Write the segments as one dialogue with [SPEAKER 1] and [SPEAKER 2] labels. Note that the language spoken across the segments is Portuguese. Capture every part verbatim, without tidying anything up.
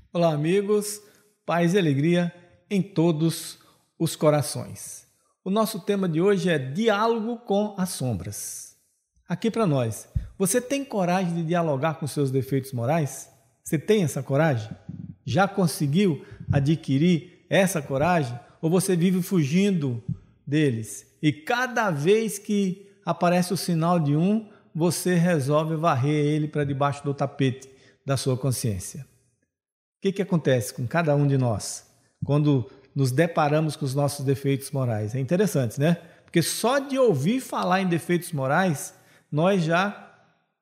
[SPEAKER 1] Olá, amigos, paz e alegria em todos os corações. O nosso tema de hoje é diálogo com as sombras. Aqui para nós, você tem coragem de dialogar com seus defeitos morais? Você tem essa coragem? Já conseguiu adquirir essa coragem? Ou você vive fugindo deles? E cada vez que aparece o sinal de um, você resolve varrer ele para debaixo do tapete da sua consciência. O que, que acontece com cada um de nós quando nos deparamos com os nossos defeitos morais? É interessante, né? Porque só de ouvir falar em defeitos morais, nós já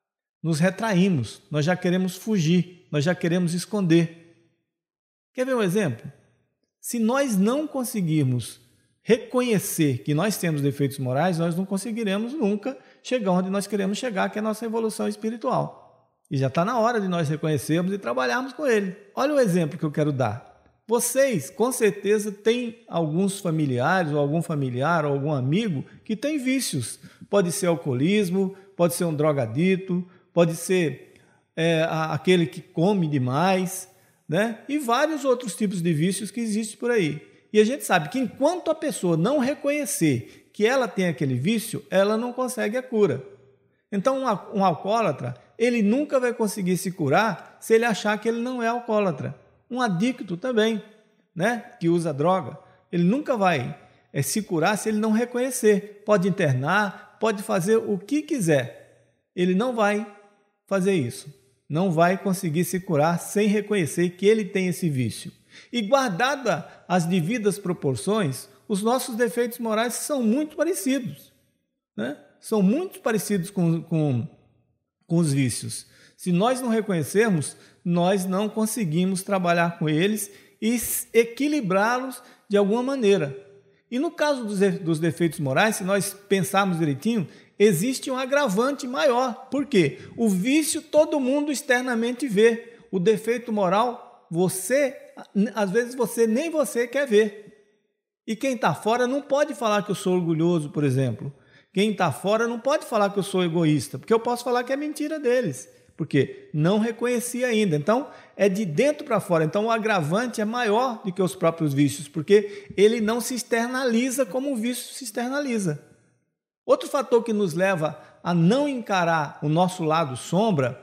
[SPEAKER 1] nos retraímos, nós já queremos fugir, nós já queremos esconder. Quer ver um exemplo? Se nós não conseguirmos reconhecer que nós temos defeitos morais, nós não conseguiremos nunca chegar onde nós queremos chegar, que é a nossa evolução espiritual. E já está na hora de nós reconhecermos e trabalharmos com ele. Olha o exemplo que eu quero dar. Vocês, com certeza, têm alguns familiares, ou algum familiar, ou algum amigo que tem vícios. Pode ser alcoolismo, pode ser um drogadito, pode ser é, aquele que come demais, né? E vários outros tipos de vícios que existem por aí. E a gente sabe que enquanto a pessoa não reconhecer que ela tem aquele vício, ela não consegue a cura. Então, um alcoólatra, ele nunca vai conseguir se curar se ele achar que ele não é alcoólatra. Um adicto também, né, que usa droga, ele nunca vai é, se curar se ele não reconhecer. Pode internar, pode fazer o que quiser. Ele não vai fazer isso. Não vai conseguir se curar sem reconhecer que ele tem esse vício. E guardada as devidas proporções, os nossos defeitos morais são muito parecidos, né? São muito parecidos com, com, com os vícios. Se nós não reconhecermos, nós não conseguimos trabalhar com eles e equilibrá-los de alguma maneira. E no caso dos, dos defeitos morais, se nós pensarmos direitinho, existe um agravante maior. Por quê? O vício todo mundo externamente vê. O defeito moral, você, às vezes você nem você quer ver. E quem está fora não pode falar que eu sou orgulhoso, por exemplo. Quem está fora não pode falar que eu sou egoísta, porque eu posso falar que é mentira deles, porque não reconheci ainda. Então, é de dentro para fora. Então, o agravante é maior do que os próprios vícios, porque ele não se externaliza como o vício se externaliza. Outro fator que nos leva a não encarar o nosso lado sombra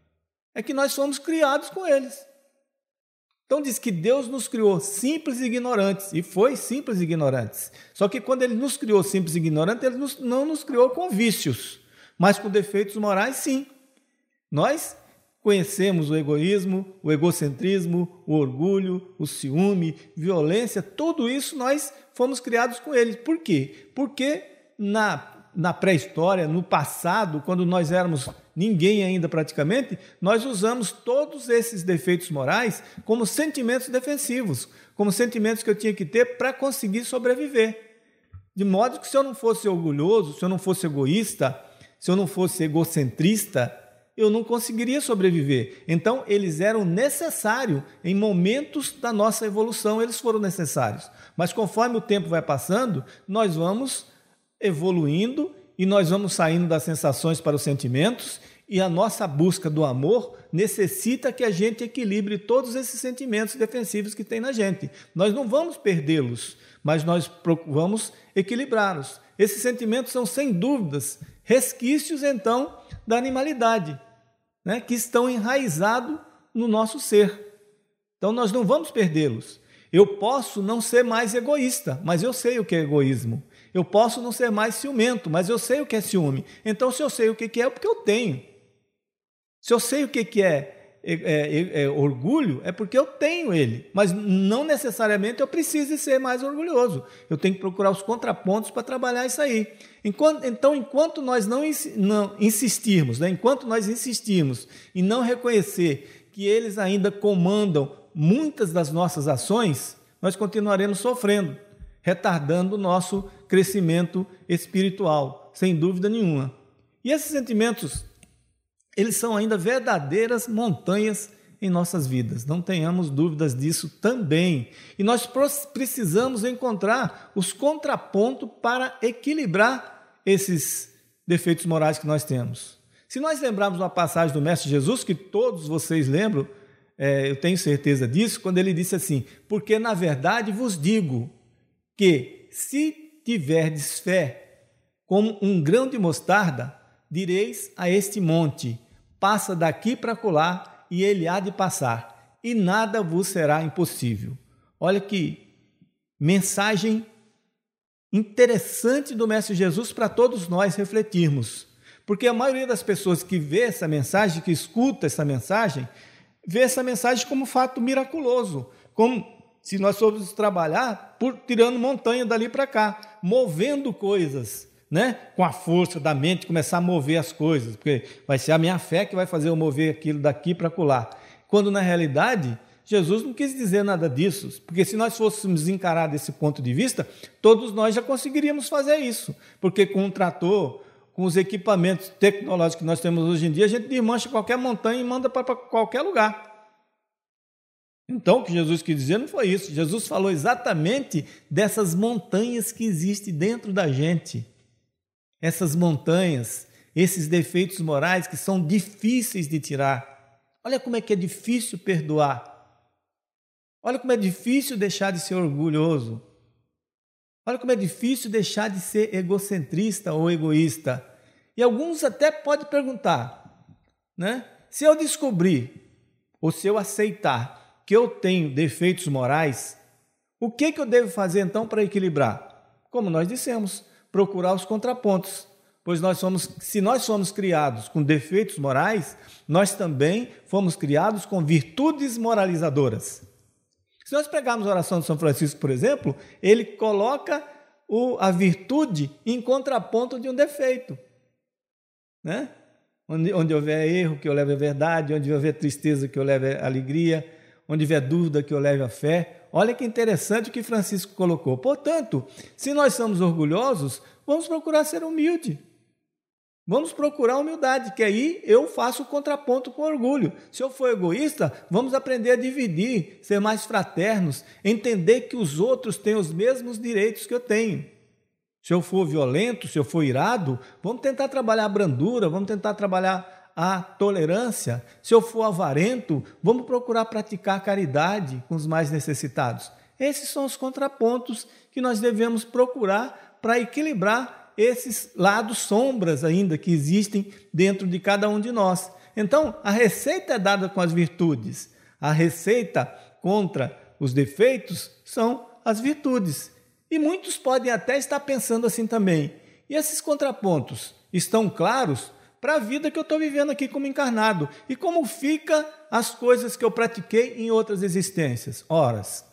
[SPEAKER 1] é que nós fomos criados com eles. Então diz que Deus nos criou simples e ignorantes, e foi simples e ignorantes. Só que quando Ele nos criou simples e ignorantes, Ele nos, não nos criou com vícios, mas com defeitos morais, sim. Nós conhecemos o egoísmo, o egocentrismo, o orgulho, o ciúme, violência, tudo isso nós fomos criados com Ele. Por quê? Porque na Na pré-história, no passado, quando nós éramos ninguém ainda praticamente, nós usamos todos esses defeitos morais como sentimentos defensivos, como sentimentos que eu tinha que ter para conseguir sobreviver. De modo que se eu não fosse orgulhoso, se eu não fosse egoísta, se eu não fosse egocentrista, eu não conseguiria sobreviver. Então, eles eram necessários em momentos da nossa evolução, eles foram necessários. Mas conforme o tempo vai passando, nós vamos evoluindo e nós vamos saindo das sensações para os sentimentos, e a nossa busca do amor necessita que a gente equilibre todos esses sentimentos defensivos que tem na gente. Nós não vamos perdê-los, mas nós vamos equilibrá-los. Esses sentimentos são, sem dúvidas, resquícios, então, da animalidade, né, que estão enraizados no nosso ser. Então, nós não vamos perdê-los. Eu posso não ser mais egoísta, mas eu sei o que é egoísmo. Eu posso não ser mais ciumento, mas eu sei o que é ciúme. Então, se eu sei o que é, é porque eu tenho. Se eu sei o que é, é, é, é orgulho, é porque eu tenho ele. Mas não necessariamente eu preciso ser mais orgulhoso. Eu tenho que procurar os contrapontos para trabalhar isso aí. Enquanto, então, enquanto nós não, não insistirmos, né? enquanto nós insistirmos em não reconhecer que eles ainda comandam muitas das nossas ações, nós continuaremos sofrendo, retardando o nosso crescimento espiritual, sem dúvida nenhuma. E esses sentimentos, eles são ainda verdadeiras montanhas em nossas vidas, não tenhamos dúvidas disso também. E nós precisamos encontrar os contrapontos para equilibrar esses defeitos morais que nós temos. Se nós lembrarmos uma passagem do Mestre Jesus, que todos vocês lembram, é, eu tenho certeza disso, quando ele disse assim, porque na verdade vos digo que se tiverdes fé como um grão de mostarda, direis a este monte, passa daqui para acolá, e ele há de passar, e nada vos será impossível. Olha que mensagem interessante do Mestre Jesus para todos nós refletirmos. Porque a maioria das pessoas que vê essa mensagem, que escuta essa mensagem, vê essa mensagem como fato miraculoso, como se nós fôssemos trabalhar por tirando montanha dali para cá, movendo coisas, né? Com a força da mente, começar a mover as coisas, porque vai ser a minha fé que vai fazer eu mover aquilo daqui para acolá. Quando, na realidade, Jesus não quis dizer nada disso, porque se nós fôssemos encarar desse ponto de vista, todos nós já conseguiríamos fazer isso, porque com um trator, com os equipamentos tecnológicos que nós temos hoje em dia, a gente desmancha qualquer montanha e manda para qualquer lugar. Então, o que Jesus quis dizer não foi isso. Jesus falou exatamente dessas montanhas que existem dentro da gente. Essas montanhas, esses defeitos morais que são difíceis de tirar. Olha como é que é difícil perdoar. Olha como é difícil deixar de ser orgulhoso. Olha como é difícil deixar de ser egocentrista ou egoísta. E alguns até podem perguntar, né? Se eu descobrir, ou se eu aceitar que eu tenho defeitos morais, o que, que eu devo fazer então para equilibrar? Como nós dissemos, procurar os contrapontos. Pois nós somos, se nós somos criados com defeitos morais, nós também fomos criados com virtudes moralizadoras. Se nós pegarmos a oração de São Francisco, por exemplo, ele coloca o, a virtude em contraponto de um defeito. Né? Onde, onde houver erro, que eu leve a verdade, onde houver tristeza, que eu leve a alegria, onde houver dúvida, que eu leve a fé. Olha que interessante o que Francisco colocou. Portanto, se nós somos orgulhosos, vamos procurar ser humilde. Vamos procurar humildade, que aí eu faço o contraponto com orgulho. Se eu for egoísta, vamos aprender a dividir, ser mais fraternos, entender que os outros têm os mesmos direitos que eu tenho. Se eu for violento, se eu for irado, vamos tentar trabalhar a brandura, vamos tentar trabalhar a tolerância. Se eu for avarento, vamos procurar praticar a caridade com os mais necessitados. Esses são os contrapontos que nós devemos procurar para equilibrar esses lados sombras ainda que existem dentro de cada um de nós. Então, a receita é dada com as virtudes. A receita contra os defeitos são as virtudes. E muitos podem até estar pensando assim também. E esses contrapontos estão claros para a vida que eu estou vivendo aqui como encarnado. E como fica as coisas que eu pratiquei em outras existências? Horas.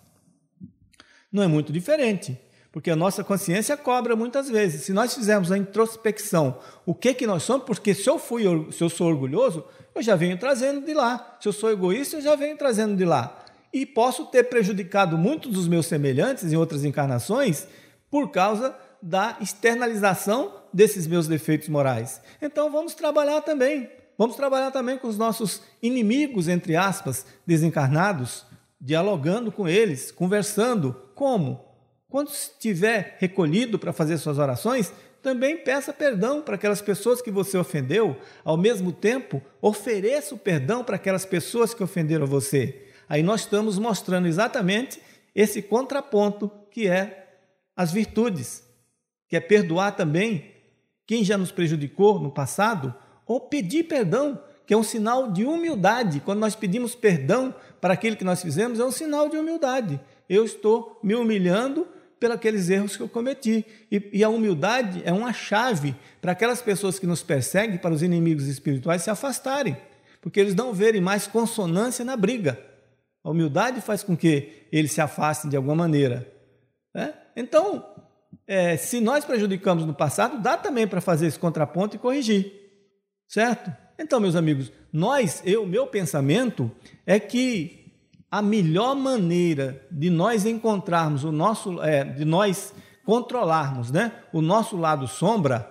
[SPEAKER 1] Não é muito diferente. Porque a nossa consciência cobra muitas vezes. Se nós fizermos a introspecção, o que que nós somos, porque se eu, fui, se eu sou orgulhoso, eu já venho trazendo de lá. Se eu sou egoísta, eu já venho trazendo de lá. E posso ter prejudicado muitos dos meus semelhantes em outras encarnações por causa da externalização desses meus defeitos morais. Então vamos trabalhar também. Vamos trabalhar também com os nossos inimigos, entre aspas, desencarnados, dialogando com eles, conversando. Como? Quando estiver recolhido para fazer suas orações, também peça perdão para aquelas pessoas que você ofendeu. Ao mesmo tempo, ofereça o perdão para aquelas pessoas que ofenderam você. Aí nós estamos mostrando exatamente esse contraponto que é as virtudes, que é perdoar também quem já nos prejudicou no passado, ou pedir perdão, que é um sinal de humildade. Quando nós pedimos perdão para aquilo que nós fizemos, é um sinal de humildade. Eu estou me humilhando pelos aqueles erros que eu cometi. E, e a humildade é uma chave para aquelas pessoas que nos perseguem, para os inimigos espirituais se afastarem, porque eles não verem mais consonância na briga. A humildade faz com que eles se afastem de alguma maneira. Né? Então, é, se nós prejudicamos no passado, dá também para fazer esse contraponto e corrigir. Certo? Então, meus amigos, nós, eu, meu pensamento é que a melhor maneira de nós encontrarmos o nosso, é, de nós controlarmos, né, o nosso lado sombra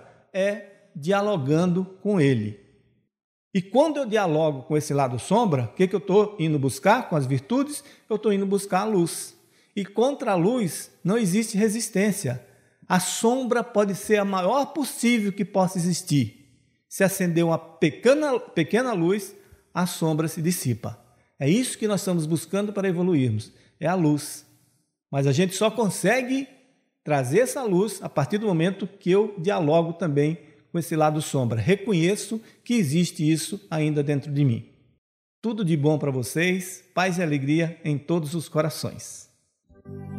[SPEAKER 1] é dialogando com ele. E quando eu dialogo com esse lado sombra, o que, que eu estou indo buscar com as virtudes? Eu estou indo buscar a luz. E contra a luz não existe resistência. A sombra pode ser a maior possível que possa existir. Se acender uma pequena, pequena luz, a sombra se dissipa. É isso que nós estamos buscando para evoluirmos, é a luz. Mas a gente só consegue trazer essa luz a partir do momento que eu dialogo também com esse lado sombra. Reconheço que existe isso ainda dentro de mim. Tudo de bom para vocês, paz e alegria em todos os corações.